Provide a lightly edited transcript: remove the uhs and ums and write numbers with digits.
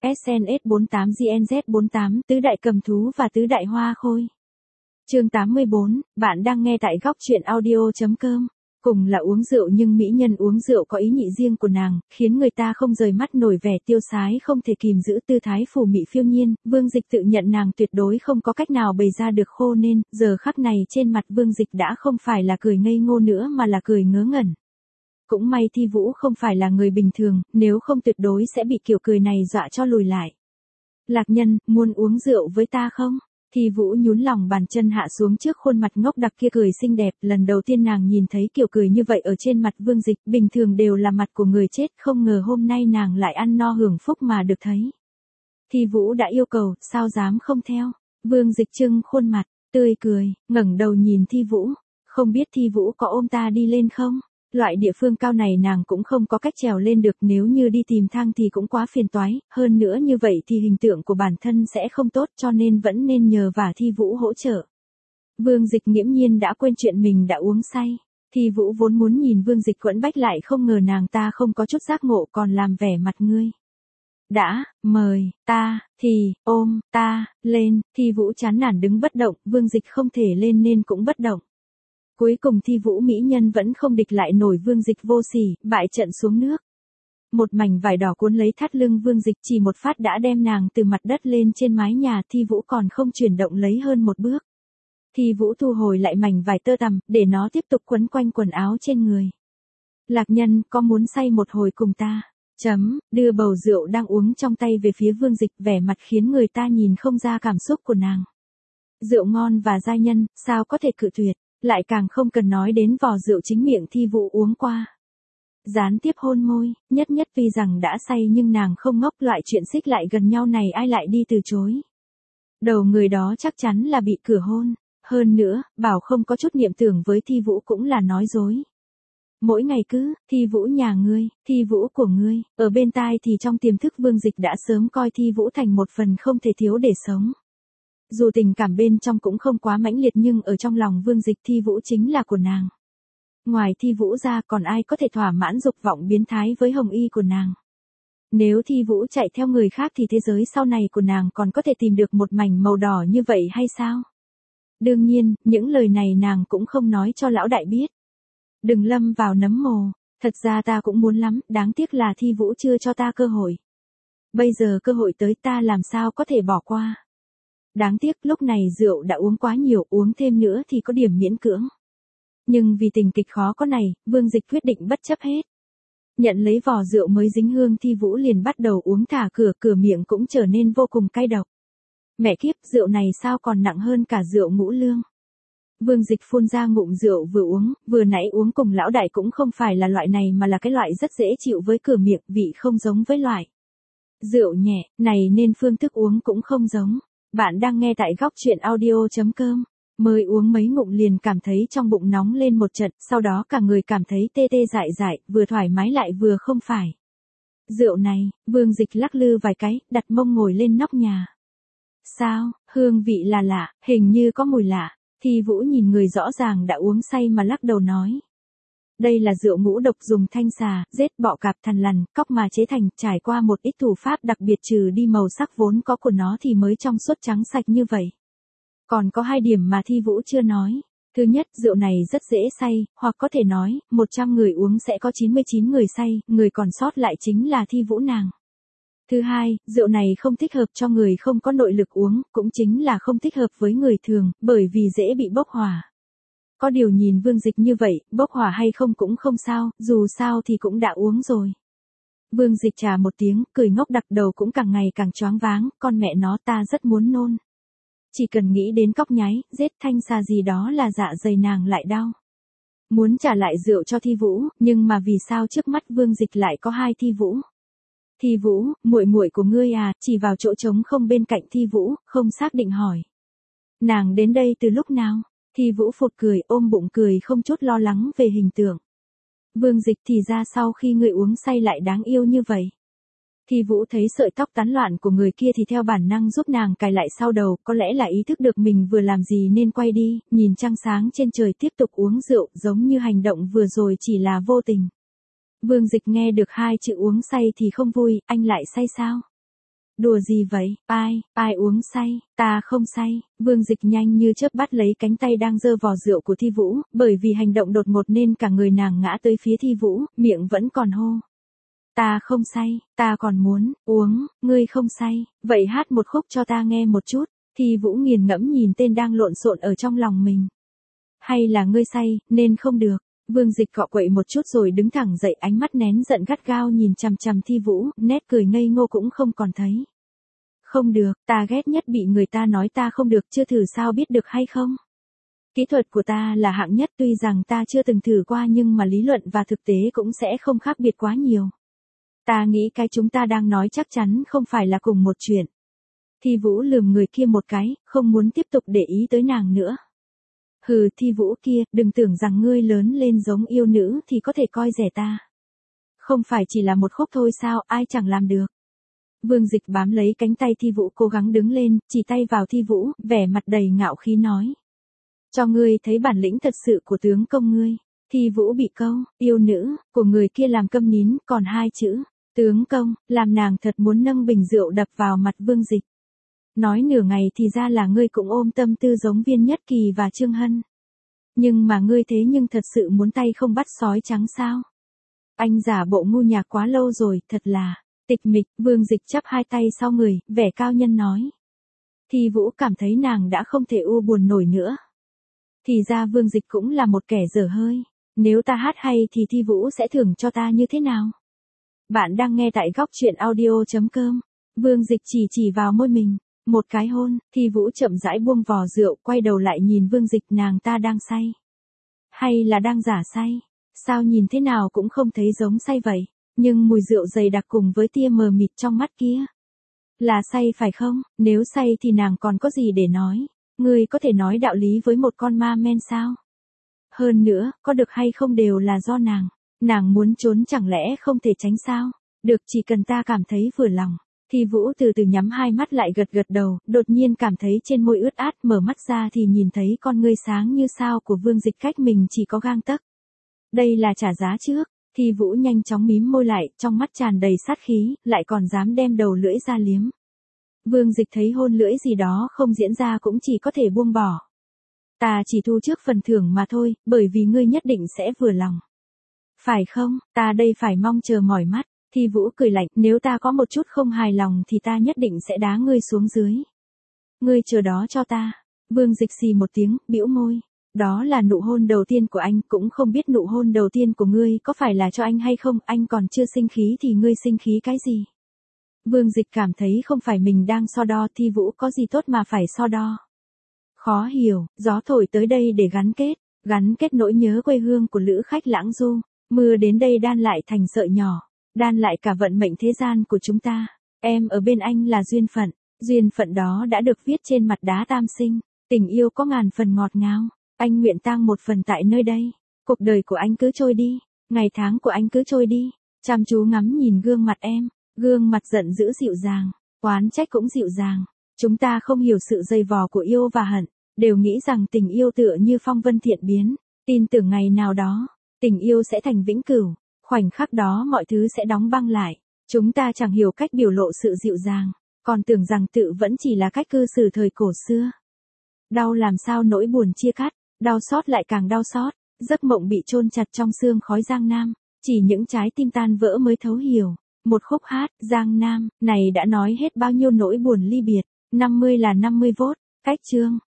SNS48 GNZ48 tứ đại cầm thú và tứ đại hoa khôi. Chương 84, bạn đang nghe tại góc truyện audio.com. Cùng là uống rượu nhưng mỹ nhân uống rượu có ý nhị riêng của nàng, khiến người ta không rời mắt nổi vẻ tiêu sái không thể kìm giữ tư thái phù mị phiêu nhiên. Vương Dịch tự nhận nàng tuyệt đối không có cách nào bày ra được khô nên, giờ khắc này trên mặt Vương Dịch đã không phải là cười ngây ngô nữa mà là cười ngớ ngẩn. Cũng may Thi Vũ không phải là người bình thường, nếu không tuyệt đối sẽ bị kiểu cười này dọa cho lùi lại. Lạc Nhân, muốn uống rượu với ta không? Thi Vũ nhún lòng bàn chân hạ xuống trước khuôn mặt ngốc đặc kia cười xinh đẹp, lần đầu tiên nàng nhìn thấy kiểu cười như vậy ở trên mặt Vương Dịch, bình thường đều là mặt của người chết, không ngờ hôm nay nàng lại ăn no hưởng phúc mà được thấy. Thi Vũ đã yêu cầu, sao dám không theo? Vương Dịch trưng khuôn mặt, tươi cười, ngẩng đầu nhìn Thi Vũ, không biết Thi Vũ có ôm ta đi lên không? Loại địa phương cao này nàng cũng không có cách trèo lên được, nếu như đi tìm thang thì cũng quá phiền toái, hơn nữa như vậy thì hình tượng của bản thân sẽ không tốt cho nên vẫn nên nhờ vả Thi Vũ hỗ trợ. Vương Dịch nghiễm nhiên đã quên chuyện mình đã uống say. Thi Vũ vốn muốn nhìn Vương Dịch quẫn bách lại không ngờ nàng ta không có chút giác ngộ còn làm vẻ mặt ngươi. Đã, mời, ta, thì, ôm, ta, lên, Thi Vũ chán nản đứng bất động, Vương Dịch không thể lên nên cũng bất động. Cuối cùng Thi Vũ mỹ nhân vẫn không địch lại nổi Vương Dịch vô sỉ, bại trận xuống nước. Một mảnh vải đỏ cuốn lấy thắt lưng Vương Dịch chỉ một phát đã đem nàng từ mặt đất lên trên mái nhà, Thi Vũ còn không chuyển động lấy hơn một bước. Thi Vũ thu hồi lại mảnh vải tơ tằm, để nó tiếp tục quấn quanh quần áo trên người. Lạc Nhân, có muốn say một hồi cùng ta? Đưa bầu rượu đang uống trong tay về phía Vương Dịch, vẻ mặt khiến người ta nhìn không ra cảm xúc của nàng. Rượu ngon và giai nhân, sao có thể cự tuyệt? Lại càng không cần nói đến vò rượu chính miệng Thi Vũ uống qua. Gián tiếp hôn môi, nhất tuy rằng đã say nhưng nàng không ngốc, loại chuyện xích lại gần nhau này ai lại đi từ chối. Đầu người đó chắc chắn là bị cửa hôn, hơn nữa, bảo không có chút niệm tưởng với Thi Vũ cũng là nói dối. Mỗi ngày cứ, Thi Vũ nhà ngươi, Thi Vũ của ngươi, ở bên tai thì trong tiềm thức Vương Dịch đã sớm coi Thi Vũ thành một phần không thể thiếu để sống. Dù tình cảm bên trong cũng không quá mãnh liệt nhưng ở trong lòng Vương Dịch Thi Vũ chính là của nàng. Ngoài Thi Vũ ra còn ai có thể thỏa mãn dục vọng biến thái với hồng y của nàng. Nếu Thi Vũ chạy theo người khác thì thế giới sau này của nàng còn có thể tìm được một mảnh màu đỏ như vậy hay sao? Đương nhiên, những lời này nàng cũng không nói cho lão đại biết. Đừng lâm vào nấm mồ, thật ra ta cũng muốn lắm, đáng tiếc là Thi Vũ chưa cho ta cơ hội. Bây giờ cơ hội tới ta làm sao có thể bỏ qua. Đáng tiếc lúc này rượu đã uống quá nhiều, uống thêm nữa thì có điểm miễn cưỡng. Nhưng vì tình kịch khó có này, Vương Dịch quyết định bất chấp hết. Nhận lấy vò rượu mới dính hương Thi Vũ liền bắt đầu uống thả cửa miệng cũng trở nên vô cùng cay độc. Mẹ kiếp, rượu này sao còn nặng hơn cả rượu ngũ lương. Vương Dịch phun ra ngụm rượu vừa uống, vừa nãy uống cùng lão đại cũng không phải là loại này mà là cái loại rất dễ chịu với cửa miệng, vị không giống với loại rượu nhẹ này nên phương thức uống cũng không giống. Bạn đang nghe tại góc truyện audio.com. Mới uống mấy ngụm liền cảm thấy trong bụng nóng lên một trận, sau đó cả người cảm thấy tê tê dại dại, vừa thoải mái lại vừa không phải. Rượu này, Vương Dịch lắc lư vài cái, đặt mông ngồi lên nóc nhà. Sao, hương vị là lạ, hình như có mùi lạ. Thi Vũ nhìn người rõ ràng đã uống say mà lắc đầu nói. Đây là rượu ngũ độc dùng thanh xà, rết bọ cạp thằn lằn, cóc mà chế thành, trải qua một ít thủ pháp đặc biệt trừ đi màu sắc vốn có của nó thì mới trong suốt trắng sạch như vậy. Còn có 2 điểm mà Thi Vũ chưa nói. Thứ nhất, rượu này rất dễ say, hoặc có thể nói, 100 người uống sẽ có 99 người say, người còn sót lại chính là Thi Vũ nàng. Thứ hai, rượu này không thích hợp cho người không có nội lực uống, cũng chính là không thích hợp với người thường, bởi vì dễ bị bốc hỏa. Có điều nhìn Vương Dịch như vậy, bốc hỏa hay không cũng không sao, dù sao thì cũng đã uống rồi. Vương Dịch chà một tiếng, cười ngốc đặc, đầu cũng càng ngày càng choáng váng, con mẹ nó ta rất muốn nôn. Chỉ cần nghĩ đến cóc nháy, giết thanh xà gì đó là dạ dày nàng lại đau. Muốn trả lại rượu cho Thi Vũ, nhưng mà vì sao trước mắt Vương Dịch lại có 2 Thi Vũ? Thi Vũ, muội của ngươi à, chỉ vào chỗ trống không bên cạnh Thi Vũ, không xác định hỏi. Nàng đến đây từ lúc nào? Thi Vũ phụt cười, ôm bụng cười không chút lo lắng về hình tượng. Vương Dịch thì ra sau khi ngươi uống say lại đáng yêu như vậy. Thi Vũ thấy sợi tóc tán loạn của người kia thì theo bản năng giúp nàng cài lại sau đầu, có lẽ là ý thức được mình vừa làm gì nên quay đi, nhìn trăng sáng trên trời tiếp tục uống rượu, giống như hành động vừa rồi chỉ là vô tình. Vương Dịch nghe được 2 chữ uống say thì không vui, anh lại say sao? Đùa gì vậy, ai uống say, ta không say. Vương Dịch nhanh như chớp bắt lấy cánh tay đang giơ vò rượu của Thi Vũ, bởi vì hành động đột ngột nên cả người nàng ngã tới phía Thi Vũ, miệng vẫn còn hô. Ta không say, ta còn muốn uống, ngươi không say, vậy hát một khúc cho ta nghe một chút. Thi Vũ nghiền ngẫm nhìn tên đang lộn xộn ở trong lòng mình. Hay là ngươi say, nên không được. Vương Dịch cọ quậy một chút rồi đứng thẳng dậy, ánh mắt nén giận gắt gao nhìn chằm chằm Thi Vũ, nét cười ngây ngô cũng không còn thấy. Không được, ta ghét nhất bị người ta nói ta không được, chưa thử sao biết được hay không? Kỹ thuật của ta là hạng nhất, tuy rằng ta chưa từng thử qua nhưng mà lý luận và thực tế cũng sẽ không khác biệt quá nhiều. Ta nghĩ cái chúng ta đang nói chắc chắn không phải là cùng một chuyện. Thi Vũ lườm người kia một cái, không muốn tiếp tục để ý tới nàng nữa. Hừ, Thi Vũ kia, đừng tưởng rằng ngươi lớn lên giống yêu nữ thì có thể coi rẻ ta. Không phải chỉ là một khúc thôi sao, ai chẳng làm được. Vương Dịch bám lấy cánh tay Thi Vũ cố gắng đứng lên, chỉ tay vào Thi Vũ, vẻ mặt đầy ngạo khí nói. Cho ngươi thấy bản lĩnh thật sự của tướng công ngươi. Thi Vũ bị câu, yêu nữ, của người kia làm câm nín, còn hai chữ, tướng công, làm nàng thật muốn nâng bình rượu đập vào mặt Vương Dịch. Nói nửa ngày thì ra là ngươi cũng ôm tâm tư giống Viên Nhất Kỳ và Trương Hân. Nhưng mà ngươi thế nhưng thật sự muốn tay không bắt sói trắng sao? Anh giả bộ ngu nhạc quá lâu rồi, thật là tịch mịch. Vương Dịch chắp hai tay sau người, vẻ cao nhân nói. Thi Vũ cảm thấy nàng đã không thể u buồn nổi nữa. Thì ra Vương Dịch cũng là một kẻ dở hơi. Nếu ta hát hay thì Thi Vũ sẽ thưởng cho ta như thế nào? Bạn đang nghe tại góc truyện audio.com. Vương Dịch chỉ vào môi mình. Một cái hôn, Thi Vũ chậm rãi buông vò rượu, quay đầu lại nhìn Vương Dịch, nàng ta đang say. Hay là đang giả say? Sao nhìn thế nào cũng không thấy giống say vậy, nhưng mùi rượu dày đặc cùng với tia mờ mịt trong mắt kia. Là say phải không? Nếu say thì nàng còn có gì để nói? Ngươi có thể nói đạo lý với một con ma men sao? Hơn nữa, có được hay không đều là do nàng. Nàng muốn trốn chẳng lẽ không thể tránh sao? Được, chỉ cần ta cảm thấy vừa lòng. Thi Vũ từ từ nhắm hai mắt lại, gật đầu, đột nhiên cảm thấy trên môi ướt át, mở mắt ra thì nhìn thấy con ngươi sáng như sao của Vương Dịch cách mình chỉ có gang tấc. Đây là trả giá trước. Thi Vũ nhanh chóng mím môi lại, trong mắt tràn đầy sát khí, lại còn dám đem đầu lưỡi ra liếm. Vương Dịch thấy hôn lưỡi gì đó không diễn ra cũng chỉ có thể buông bỏ. Ta chỉ thu trước phần thưởng mà thôi, bởi vì ngươi nhất định sẽ vừa lòng. Phải không, ta đây phải mong chờ mỏi mắt. Thi Vũ cười lạnh, nếu ta có một chút không hài lòng thì ta nhất định sẽ đá ngươi xuống dưới. Ngươi chờ đó cho ta. Vương Dịch xì một tiếng, bĩu môi. Đó là nụ hôn đầu tiên của anh, cũng không biết nụ hôn đầu tiên của ngươi có phải là cho anh hay không, anh còn chưa sinh khí thì ngươi sinh khí cái gì? Vương Dịch cảm thấy không phải mình đang so đo, Thi Vũ có gì tốt mà phải so đo. Khó hiểu, gió thổi tới đây để gắn kết nỗi nhớ quê hương của lữ khách lãng du, mưa đến đây đan lại thành sợi nhỏ. Đan lại cả vận mệnh thế gian của chúng ta. Em ở bên anh là duyên phận đó đã được viết trên mặt đá tam sinh. Tình yêu có ngàn phần ngọt ngào, anh nguyện tang một phần tại nơi đây. Cuộc đời của anh cứ trôi đi, ngày tháng của anh cứ trôi đi. Chăm chú ngắm nhìn gương mặt em, gương mặt giận dữ dịu dàng, oán trách cũng dịu dàng. Chúng ta không hiểu sự dày vò của yêu và hận, đều nghĩ rằng tình yêu tựa như phong vân thiện biến, tin tưởng ngày nào đó, tình yêu sẽ thành vĩnh cửu. Khoảnh khắc đó mọi thứ sẽ đóng băng lại. Chúng ta chẳng hiểu cách biểu lộ sự dịu dàng, còn tưởng rằng tự vẫn chỉ là cách cư xử thời cổ xưa. Đau làm sao nỗi buồn chia cắt, đau xót lại càng đau xót, giấc mộng bị chôn chặt trong sương khói Giang Nam, chỉ những trái tim tan vỡ mới thấu hiểu. Một khúc hát, Giang Nam, này đã nói hết bao nhiêu nỗi buồn ly biệt, 50 là 50 vốt, cách chương.